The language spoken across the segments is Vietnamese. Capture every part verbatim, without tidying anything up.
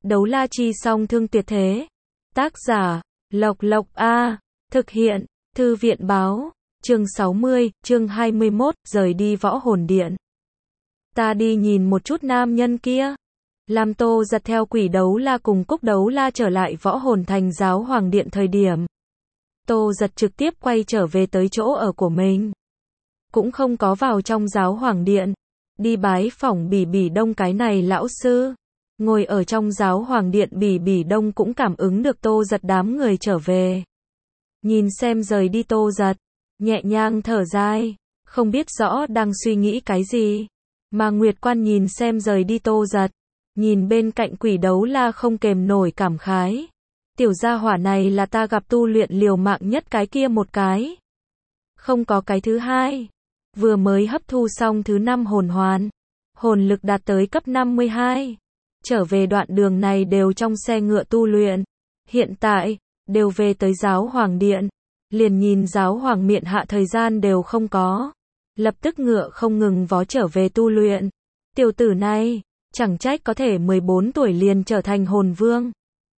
Đấu la chi song thương tuyệt thế. Tác giả, Lộc Lộc A. Thực hiện, Thư viện báo. Chương sáu mươi, chương hai mươi mốt, rời đi võ hồn điện. Ta đi nhìn một chút nam nhân kia. Làm Tô Giật theo Quỷ Đấu La cùng Cúc Đấu La trở lại võ hồn thành giáo hoàng điện thời điểm. Tô Giật trực tiếp quay trở về tới chỗ ở của mình. Cũng không có vào trong giáo hoàng điện. Đi bái phỏng Bỉ Bỉ Đông cái này lão sư. Ngồi ở trong giáo hoàng điện, Bỉ Bỉ Đông cũng cảm ứng được Tô Giật đám người trở về. Nhìn xem rời đi Tô Giật, nhẹ nhàng thở dài, không biết rõ đang suy nghĩ cái gì. Mà Nguyệt Quan nhìn xem rời đi Tô Giật, nhìn bên cạnh Quỷ Đấu La không kềm nổi cảm khái. Tiểu gia hỏa này là ta gặp tu luyện liều mạng nhất cái kia một cái. Không có cái thứ hai. Vừa mới hấp thu xong thứ năm hồn hoàn. Hồn lực đạt tới cấp năm mươi hai. Trở về đoạn đường này đều trong xe ngựa tu luyện. Hiện tại, đều về tới giáo hoàng điện. Liền nhìn giáo hoàng miện hạ thời gian đều không có. Lập tức ngựa không ngừng vó trở về tu luyện. Tiểu tử này, chẳng trách có thể mười bốn tuổi liền trở thành hồn vương.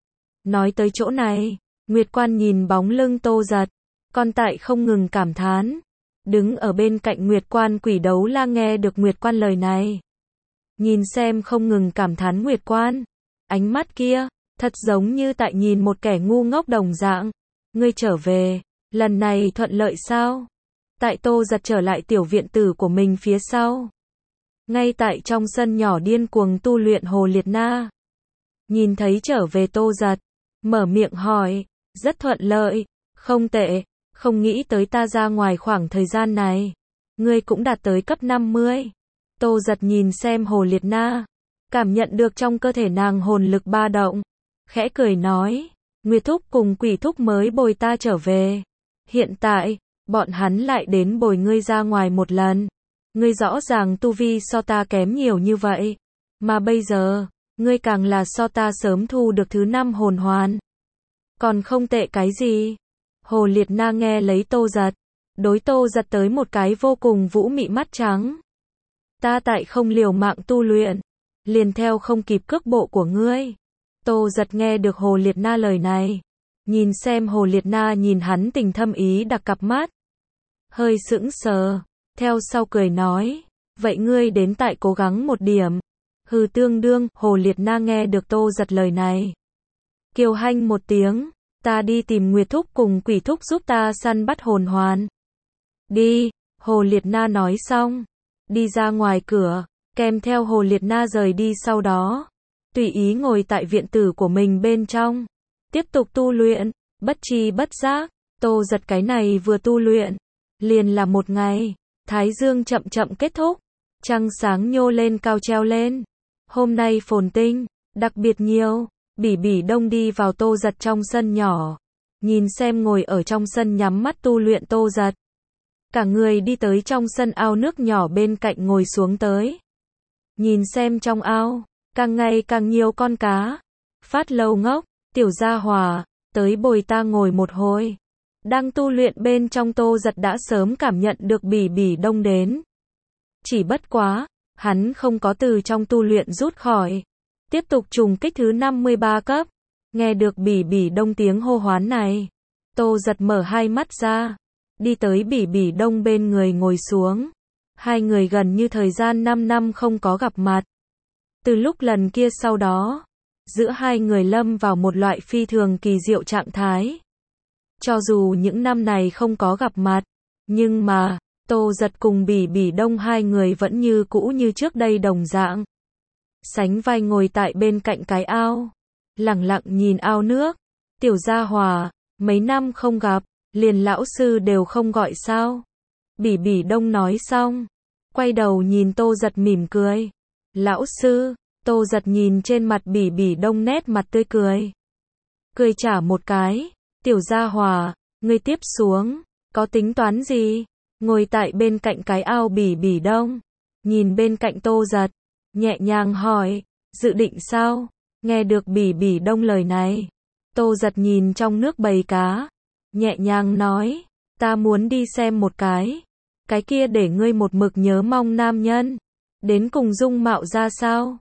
Nói tới chỗ này, Nguyệt Quan nhìn bóng lưng Tô Giật, con tại không ngừng cảm thán. Đứng ở bên cạnh Nguyệt Quan, Quỷ Đấu La nghe được Nguyệt Quan lời này. Nhìn xem không ngừng cảm thán Nguyệt Quan. Ánh mắt kia, thật giống như tại nhìn một kẻ ngu ngốc đồng dạng. Ngươi trở về, lần này thuận lợi sao? Tại Tô Giật trở lại tiểu viện tử của mình phía sau. Ngay tại trong sân nhỏ điên cuồng tu luyện Hồ Liệt Na. Nhìn thấy trở về Tô Giật, mở miệng hỏi, rất thuận lợi, không tệ, không nghĩ tới ta ra ngoài khoảng thời gian này. Ngươi cũng đạt tới cấp năm mươi. Tô Giật nhìn xem Hồ Liệt Na, cảm nhận được trong cơ thể nàng hồn lực ba động. Khẽ cười nói, Nguyệt Thúc cùng Quỷ Thúc mới bồi ta trở về. Hiện tại, bọn hắn lại đến bồi ngươi ra ngoài một lần. Ngươi rõ ràng tu vi so ta kém nhiều như vậy. Mà bây giờ, ngươi càng là so ta sớm thu được thứ năm hồn hoàn. Còn không tệ cái gì? Hồ Liệt Na nghe lấy Tô Giật, đối Tô Giật tới một cái vô cùng vũ mị mắt trắng. Ta tại không liều mạng tu luyện, liền theo không kịp cước bộ của ngươi. Tô Giật nghe được Hồ Liệt Na lời này, nhìn xem Hồ Liệt Na nhìn hắn tình thâm ý đặc cặp mắt. Hơi sững sờ, theo sau cười nói, vậy ngươi đến tại cố gắng một điểm. Hừ tương đương, Hồ Liệt Na nghe được Tô Giật lời này. Kiều hanh một tiếng, ta đi tìm Nguyệt Thúc cùng Quỷ Thúc giúp ta săn bắt hồn hoàn. Đi, Hồ Liệt Na nói xong, đi ra ngoài cửa, kèm theo Hồ Liệt Na rời đi sau đó. Tùy ý ngồi tại viện tử của mình bên trong. Tiếp tục tu luyện, bất chi bất giác, Tô Giật cái này vừa tu luyện. Liền là một ngày, Thái Dương chậm chậm kết thúc. Trăng sáng nhô lên cao treo lên. Hôm nay phồn tinh, đặc biệt nhiều. Bỉ Bỉ Đông đi vào Tô Giật trong sân nhỏ. Nhìn xem ngồi ở trong sân nhắm mắt tu luyện Tô Giật. Cả người đi tới trong sân ao nước nhỏ bên cạnh ngồi xuống tới. Nhìn xem trong ao, càng ngày càng nhiều con cá. Phát Lâu ngốc, tiểu gia hòa, tới bồi ta ngồi một hồi. Đang tu luyện bên trong Tô Giật đã sớm cảm nhận được Bỉ Bỉ Đông đến. Chỉ bất quá, hắn không có từ trong tu luyện rút khỏi. Tiếp tục trùng kích thứ năm mươi ba cấp. Nghe được Bỉ Bỉ Đông tiếng hô hoán này. Tô Giật mở hai mắt ra. Đi tới Bỉ Bỉ Đông bên người ngồi xuống. Hai người gần như thời gian năm năm không có gặp mặt. Từ lúc lần kia sau đó, giữa hai người lâm vào một loại phi thường kỳ diệu trạng thái. Cho dù những năm này không có gặp mặt, nhưng mà, Tô Giật cùng Bỉ Bỉ Đông hai người vẫn như cũ như trước đây đồng dạng. Sánh vai ngồi tại bên cạnh cái ao, lẳng lặng nhìn ao nước. Tiểu gia hòa, mấy năm không gặp, liền lão sư đều không gọi sao? Bỉ Bỉ Đông nói xong, quay đầu nhìn Tô Giật mỉm cười. Lão sư, Tô Giật nhìn trên mặt Bỉ Bỉ Đông nét mặt tươi cười. Cười trả một cái, tiểu gia hòa, ngươi tiếp xuống, có tính toán gì? Ngồi tại bên cạnh cái ao Bỉ Bỉ Đông, nhìn bên cạnh Tô Giật, nhẹ nhàng hỏi, dự định sao? Nghe được Bỉ Bỉ Đông lời này, Tô Giật nhìn trong nước bầy cá, nhẹ nhàng nói, ta muốn đi xem một cái. Cái kia để ngươi một mực nhớ mong nam nhân, đến cùng dung mạo ra sao?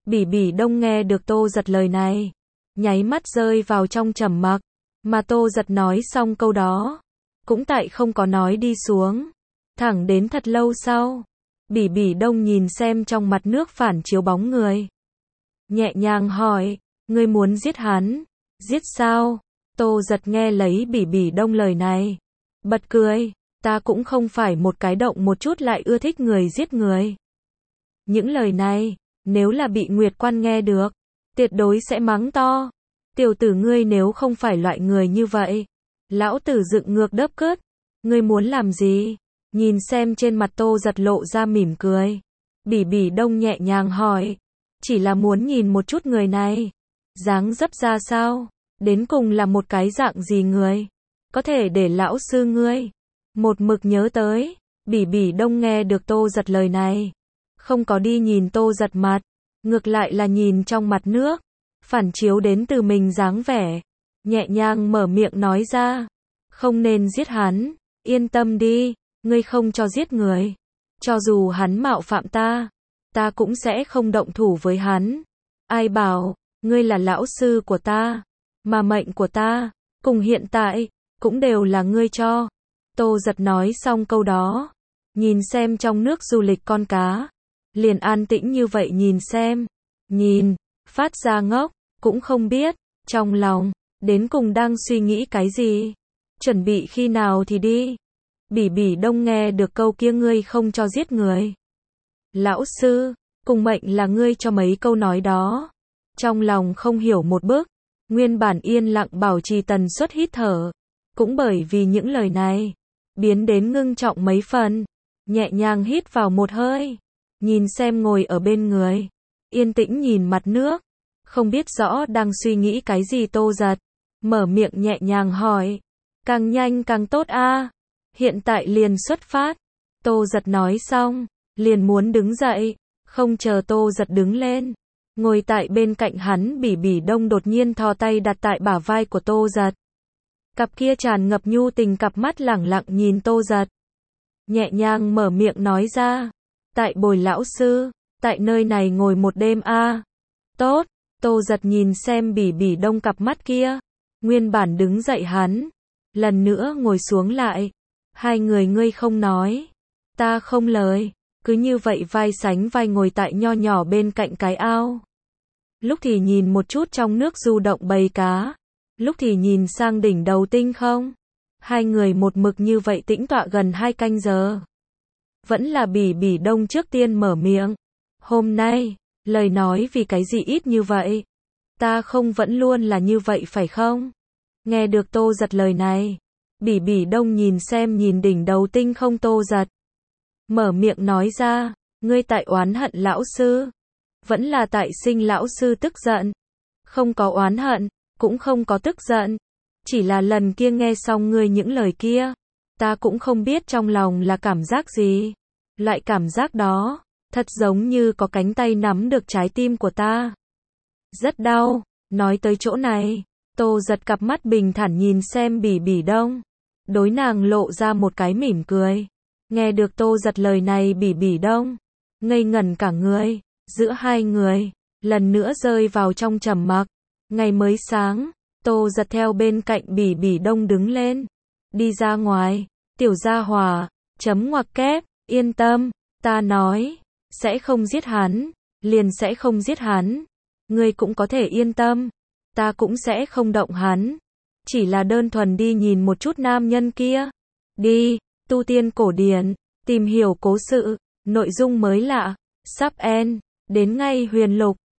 Bỉ Bỉ Đông nghe được Tô Giật lời này, nháy mắt rơi vào trong trầm mặc, mà Tô Giật nói xong câu đó, cũng tại không có nói đi xuống, thẳng đến thật lâu sau, Bỉ Bỉ Đông nhìn xem trong mặt nước phản chiếu bóng người, nhẹ nhàng hỏi, ngươi muốn giết hắn? Giết sao? Tô Giật nghe lấy Bỉ Bỉ Đông lời này, bật cười, ta cũng không phải một cái động một chút lại ưa thích người giết người. Những lời này, nếu là bị Nguyệt Quan nghe được, tuyệt đối sẽ mắng to. Tiểu tử ngươi nếu không phải loại người như vậy, lão tử dựng ngược đớp cướt, ngươi muốn làm gì? Nhìn xem trên mặt Tô Giật lộ ra mỉm cười, Bỉ Bỉ Đông nhẹ nhàng hỏi, chỉ là muốn nhìn một chút người này, dáng dấp ra sao, đến cùng là một cái dạng gì người, có thể để lão sư ngươi một mực nhớ tới. Bỉ Bỉ Đông nghe được Tô Giật lời này, không có đi nhìn Tô Giật mặt, ngược lại là nhìn trong mặt nước, phản chiếu đến từ mình dáng vẻ, nhẹ nhàng mở miệng nói ra, không nên giết hắn, yên tâm đi, ngươi không cho giết người, cho dù hắn mạo phạm ta, ta cũng sẽ không động thủ với hắn. Ai bảo, ngươi là lão sư của ta, mà mệnh của ta, cùng hiện tại, cũng đều là ngươi cho. Tô Giật nói xong câu đó, nhìn xem trong nước du lịch con cá, liền an tĩnh như vậy nhìn xem, nhìn, phát ra ngốc, cũng không biết, trong lòng, đến cùng đang suy nghĩ cái gì, chuẩn bị khi nào thì đi. Bỉ Bỉ Đông nghe được câu kia ngươi không cho giết người, lão sư, cùng mệnh là ngươi cho mấy câu nói đó, trong lòng không hiểu một bước, nguyên bản yên lặng bảo trì tần suất hít thở, cũng bởi vì những lời này, biến đến ngưng trọng mấy phần, nhẹ nhàng hít vào một hơi, nhìn xem ngồi ở bên người, yên tĩnh nhìn mặt nước, không biết rõ đang suy nghĩ cái gì Tô Giật, mở miệng nhẹ nhàng hỏi, càng nhanh càng tốt a, hiện tại liền xuất phát. Tô Giật nói xong, liền muốn đứng dậy, không chờ Tô Giật đứng lên, ngồi tại bên cạnh hắn Bỉ Bỉ Đông đột nhiên thò tay đặt tại bả vai của Tô Giật. Cặp kia tràn ngập nhu tình cặp mắt lẳng lặng nhìn Tô Giật, nhẹ nhàng mở miệng nói ra, tại bồi lão sư, tại nơi này ngồi một đêm a. Tốt. Tô Giật nhìn xem Bỉ Bỉ Đông cặp mắt kia, nguyên bản đứng dậy hắn, lần nữa ngồi xuống lại, hai người ngươi không nói, ta không lời, cứ như vậy vai sánh vai ngồi tại nho nhỏ bên cạnh cái ao. Lúc thì nhìn một chút trong nước du động bầy cá, lúc thì nhìn sang đỉnh đầu tinh không. Hai người một mực như vậy tĩnh tọa gần hai canh giờ. Vẫn là Bỉ Bỉ Đông trước tiên mở miệng. Hôm nay, lời nói vì cái gì ít như vậy? Ta không vẫn luôn là như vậy phải không? Nghe được Tô Giật lời này, Bỉ Bỉ Đông nhìn xem nhìn đỉnh đầu tinh không Tô Giật, mở miệng nói ra, ngươi tại oán hận lão sư, vẫn là tại sinh lão sư tức giận. Không có oán hận, cũng không có tức giận, chỉ là lần kia nghe xong ngươi những lời kia, ta cũng không biết trong lòng là cảm giác gì. Loại cảm giác đó, thật giống như có cánh tay nắm được trái tim của ta. Rất đau. Nói tới chỗ này, Tô Giật cặp mắt bình thản nhìn xem Bỉ Bỉ Đông, đối nàng lộ ra một cái mỉm cười. Nghe được Tô Giật lời này Bỉ Bỉ Đông ngây ngẩn cả người, giữa hai người lần nữa rơi vào trong trầm mặc. Ngày mới sáng, Tô Giật theo bên cạnh Bỉ Bỉ Đông đứng lên, đi ra ngoài. Tiểu gia hỏa, chấm ngoặc kép, yên tâm, ta nói, sẽ không giết hắn, liền sẽ không giết hắn. Ngươi cũng có thể yên tâm, ta cũng sẽ không động hắn. Chỉ là đơn thuần đi nhìn một chút nam nhân kia. Đi, tu tiên cổ điển, tìm hiểu cố sự, nội dung mới lạ, sắp end, đến ngay huyền lục.